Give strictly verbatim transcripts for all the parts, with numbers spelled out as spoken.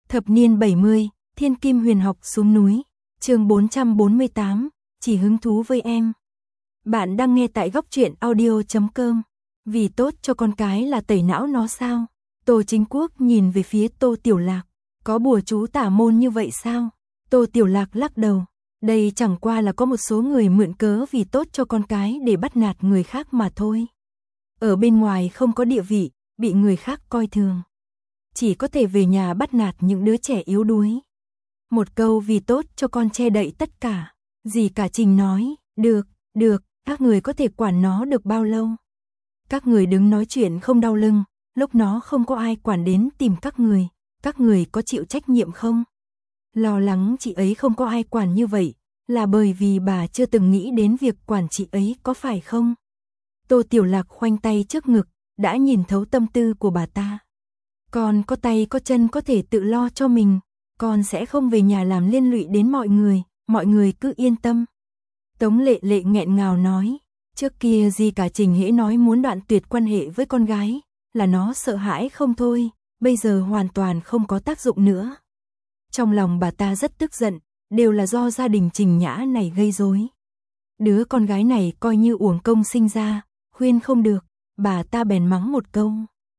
Thập niên bảy mươi, Thiên Kim Huyền Học xuống núi, chương bốn trăm bốn mươi tám, chỉ hứng thú với em. Bạn đang nghe tại góc truyện audio chấm com. Vì tốt cho con cái là tẩy não nó sao? Tô Chính Quốc nhìn về phía Tô Tiểu Lạc, có bùa chú tả môn như vậy sao? Tô Tiểu Lạc lắc đầu, đây chẳng qua là có một số người mượn cớ vì tốt cho con cái để bắt nạt người khác mà thôi. Ở bên ngoài không có địa vị, bị người khác coi thường. Chỉ có thể về nhà bắt nạt những đứa trẻ yếu đuối. Một câu vì tốt cho con che đậy tất cả. Dì cả Trình nói, được, được, các người có thể quản nó được bao lâu? Các người đứng nói chuyện không đau lưng, lúc nó không có ai quản đến tìm các người, các người có chịu trách nhiệm không? Lo lắng chị ấy không có ai quản như vậy, là bởi vì bà chưa từng nghĩ đến việc quản chị ấy có phải không? Tô Tiểu Lạc khoanh tay trước ngực, đã nhìn thấu tâm tư của bà ta. Con có tay có chân có thể tự lo cho mình, con sẽ không về nhà làm liên lụy đến mọi người, mọi người cứ yên tâm. Tống Lệ Lệ nghẹn ngào nói, trước kia dì cả Trình hễ nói muốn đoạn tuyệt quan hệ với con gái, là nó sợ hãi không thôi, bây giờ hoàn toàn không có tác dụng nữa. Trong lòng bà ta rất tức giận, đều là do gia đình Trình Nhã này gây rối. Đứa con gái này coi như uổng công sinh ra, khuyên không được, bà ta bèn mắng một câu.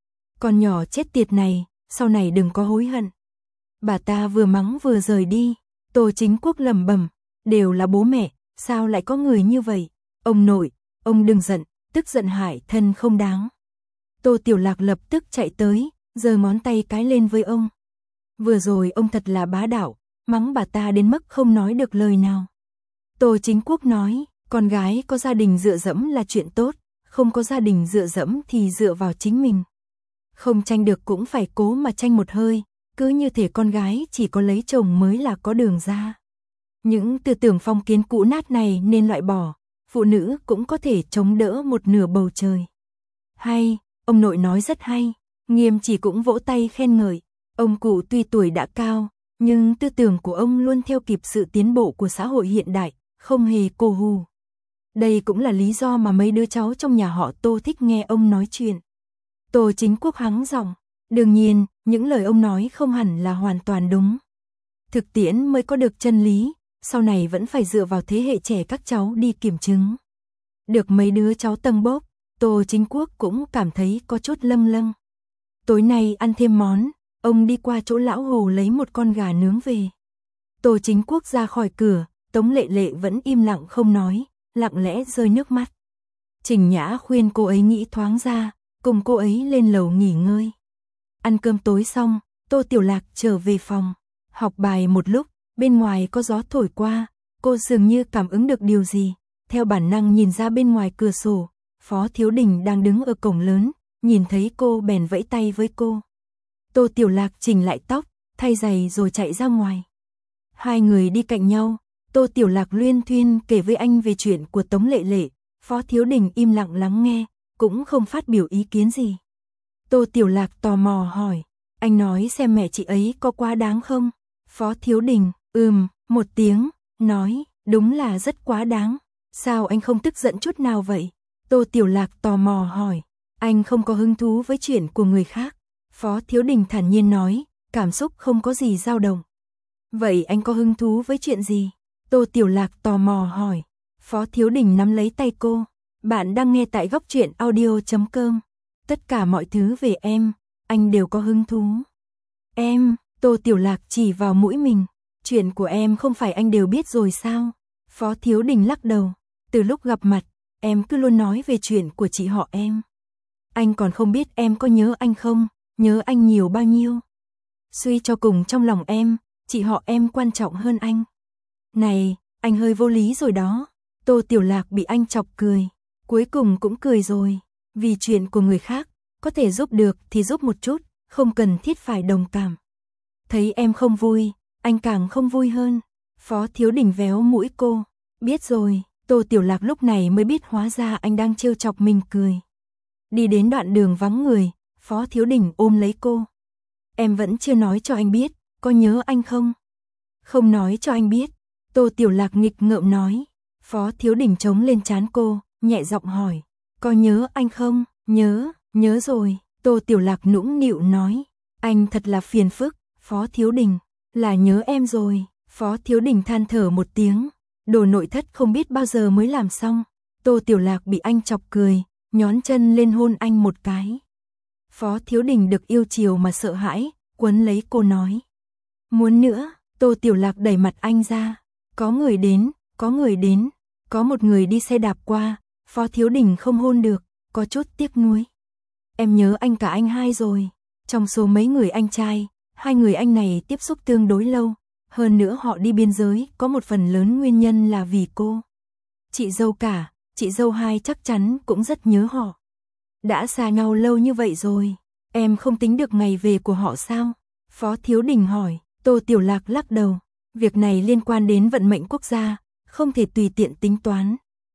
Con nhỏ chết tiệt này, sau này đừng có hối hận. Bà ta vừa mắng vừa rời đi, Tô Chính Quốc lẩm bẩm, đều là bố mẹ, sao lại có người như vậy? Ông nội, ông đừng giận, tức giận hại thân không đáng. Tô Tiểu Lạc lập tức chạy tới, giơ ngón tay cái lên với ông. Vừa rồi ông thật là bá đạo, mắng bà ta đến mức không nói được lời nào. Tô Chính Quốc nói, con gái có gia đình dựa dẫm là chuyện tốt, không có gia đình dựa dẫm thì dựa vào chính mình. Không tranh được cũng phải cố mà tranh một hơi, cứ như thể con gái chỉ có lấy chồng mới là có đường ra. Những tư tưởng phong kiến cũ nát này nên loại bỏ, phụ nữ cũng có thể chống đỡ một nửa bầu trời. Hay, ông nội nói rất hay, Nghiêm Chỉ cũng vỗ tay khen ngợi, ông cụ tuy tuổi đã cao, nhưng tư tưởng của ông luôn theo kịp sự tiến bộ của xã hội hiện đại, không hề cô hù. Đây cũng là lý do mà mấy đứa cháu trong nhà họ Tô thích nghe ông nói chuyện. Tô Chính Quốc hắng giọng, đương nhiên, những lời ông nói không hẳn là hoàn toàn đúng. Thực tiễn mới có được chân lý, sau này vẫn phải dựa vào thế hệ trẻ các cháu đi kiểm chứng. Được mấy đứa cháu tâng bốc, Tô Chính Quốc cũng cảm thấy có chút lâng lâng. Tối nay ăn thêm món, ông đi qua chỗ lão Hồ lấy một con gà nướng về. Tô Chính Quốc ra khỏi cửa, Tống Lệ Lệ vẫn im lặng không nói, lặng lẽ rơi nước mắt. Trình Nhã khuyên cô ấy nghĩ thoáng ra, cùng cô ấy lên lầu nghỉ ngơi. Ăn cơm tối xong, Tô Tiểu Lạc trở về phòng, học bài một lúc, bên ngoài có gió thổi qua, cô dường như cảm ứng được điều gì, theo bản năng nhìn ra bên ngoài cửa sổ, Phó Thiếu Đình đang đứng ở cổng lớn, nhìn thấy cô bèn vẫy tay với cô. Tô Tiểu Lạc chỉnh lại tóc, thay giày rồi chạy ra ngoài. Hai người đi cạnh nhau, Tô Tiểu Lạc luyên thuyên kể với anh về chuyện của Tống Lệ Lệ, Phó Thiếu Đình im lặng lắng nghe, cũng không phát biểu ý kiến gì. Tô Tiểu Lạc tò mò hỏi, anh nói xem mẹ chị ấy có quá đáng không? Phó Thiếu Đình, ừm, một tiếng, nói, đúng là rất quá đáng. Sao anh không tức giận chút nào vậy? Tô Tiểu Lạc tò mò hỏi, anh không có hứng thú với chuyện của người khác. Phó Thiếu Đình thản nhiên nói, cảm xúc không có gì dao động. Vậy anh có hứng thú với chuyện gì? Tô Tiểu Lạc tò mò hỏi. Phó Thiếu Đình nắm lấy tay cô. Bạn đang nghe tại góc truyện audio chấm com. Tất cả mọi thứ về em, anh đều có hứng thú. Em, Tô Tiểu Lạc chỉ vào mũi mình. Chuyện của em không phải anh đều biết rồi sao? Phó Thiếu Đình lắc đầu. Từ lúc gặp mặt, em cứ luôn nói về chuyện của chị họ em. Anh còn không biết em có nhớ anh không, nhớ anh nhiều bao nhiêu. Suy cho cùng trong lòng em, chị họ em quan trọng hơn anh. Này, anh hơi vô lý rồi đó. Tô Tiểu Lạc bị anh chọc cười. Cuối cùng cũng cười rồi. Vì chuyện của người khác, có thể giúp được thì giúp một chút, không cần thiết phải đồng cảm. Thấy em không vui, anh càng không vui hơn. Phó Thiếu Đình véo mũi cô. Biết rồi, Tô Tiểu Lạc lúc này mới biết hóa ra anh đang trêu chọc mình cười. Đi đến đoạn đường vắng người, Phó Thiếu Đình ôm lấy cô. Em vẫn chưa nói cho anh biết, có nhớ anh không? Không nói cho anh biết. Tô Tiểu Lạc nghịch ngợm nói. Phó Thiếu Đình chống lên trán cô, nhẹ giọng hỏi. Có nhớ anh không? Nhớ, nhớ rồi. Tô Tiểu Lạc nũng nịu nói. Anh thật là phiền phức. Phó Thiếu Đình, là nhớ em rồi. Phó Thiếu Đình than thở một tiếng, đồ nội thất không biết bao giờ mới làm xong. Tô Tiểu Lạc bị anh chọc cười, nhón chân lên hôn anh một cái. Phó Thiếu Đình được yêu chiều mà sợ hãi, quấn lấy cô nói. Muốn nữa. Tô Tiểu Lạc đẩy mặt anh ra. Có người đến, có người đến. Có một người đi xe đạp qua, Phó Thiếu Đình không hôn được, có chút tiếc nuối. Em nhớ anh cả anh hai rồi. Trong số mấy người anh trai, hai người anh này tiếp xúc tương đối lâu. Hơn nữa họ đi biên giới, có một phần lớn nguyên nhân là vì cô. Chị dâu cả, chị dâu hai chắc chắn cũng rất nhớ họ. Đã xa nhau lâu như vậy rồi, em không tính được ngày về của họ sao? Phó Thiếu Đình hỏi. Tô Tiểu Lạc lắc đầu. Việc này liên quan đến vận mệnh quốc gia, không thể tùy tiện tính toán.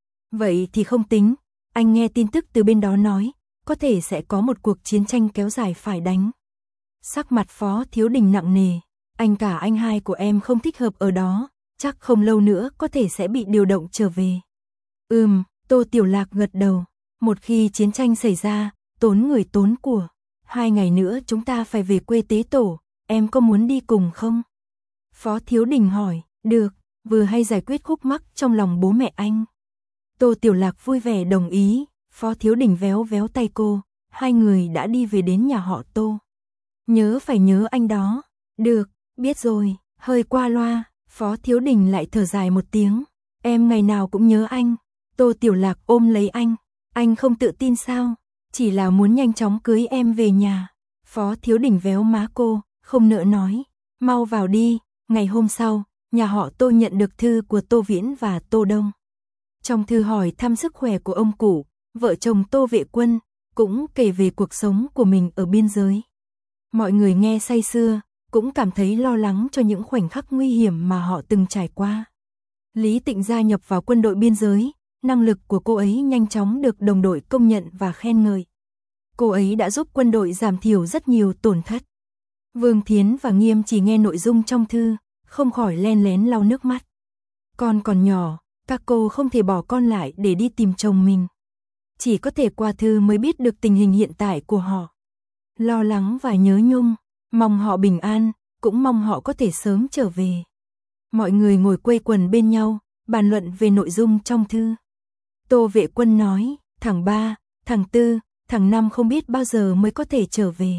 Vậy thì không tính. Anh nghe tin tức từ bên đó nói, có thể sẽ có một cuộc chiến tranh kéo dài phải đánh. Sắc mặt Phó Thiếu Đình nặng nề. Anh cả anh hai của em không thích hợp ở đó, chắc không lâu nữa có thể sẽ bị điều động trở về. Ừm, Tô Tiểu Lạc gật đầu. Một khi chiến tranh xảy ra, tốn người tốn của. Hai ngày nữa chúng ta phải về quê tế tổ, em có muốn đi cùng không? Phó Thiếu Đình hỏi. Được, vừa hay giải quyết khúc mắc trong lòng bố mẹ anh. Tô Tiểu Lạc vui vẻ đồng ý. Phó Thiếu Đình véo véo tay cô. Hai người đã đi về đến nhà họ Tô. Nhớ phải nhớ anh đó. Được, biết rồi. Hơi qua loa. Phó Thiếu Đình lại thở dài một tiếng. Em ngày nào cũng nhớ anh. Tô Tiểu Lạc ôm lấy anh. Anh không tự tin sao? Chỉ là muốn nhanh chóng cưới em về nhà. Phó Thiếu Đình véo má cô, không nỡ nói. Mau vào đi. Ngày hôm sau, nhà họ Tô nhận được thư của Tô Viễn và Tô Đông. Trong thư hỏi thăm sức khỏe của ông cụ, vợ chồng Tô Vệ Quân, cũng kể về cuộc sống của mình ở biên giới. Mọi người nghe say sưa, cũng cảm thấy lo lắng cho những khoảnh khắc nguy hiểm mà họ từng trải qua. Lý Tịnh gia nhập vào quân đội biên giới, năng lực của cô ấy nhanh chóng được đồng đội công nhận và khen ngợi. Cô ấy đã giúp quân đội giảm thiểu rất nhiều tổn thất. Vương Thiến và Nghiêm chỉ nghe nội dung trong thư, không khỏi len lén lau nước mắt. Con còn nhỏ, các cô không thể bỏ con lại để đi tìm chồng mình. Chỉ có thể qua thư mới biết được tình hình hiện tại của họ. Lo lắng và nhớ nhung, mong họ bình an, cũng mong họ có thể sớm trở về. Mọi người ngồi quây quần bên nhau, bàn luận về nội dung trong thư. Tô Vệ Quân nói, thằng ba, thằng tư, thằng năm không biết bao giờ mới có thể trở về.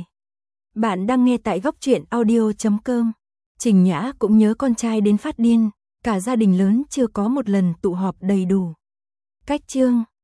Bạn đang nghe tại góc truyện audio chấm com. Trình Nhã cũng nhớ con trai đến phát điên, cả gia đình lớn chưa có một lần tụ họp đầy đủ. Cách chương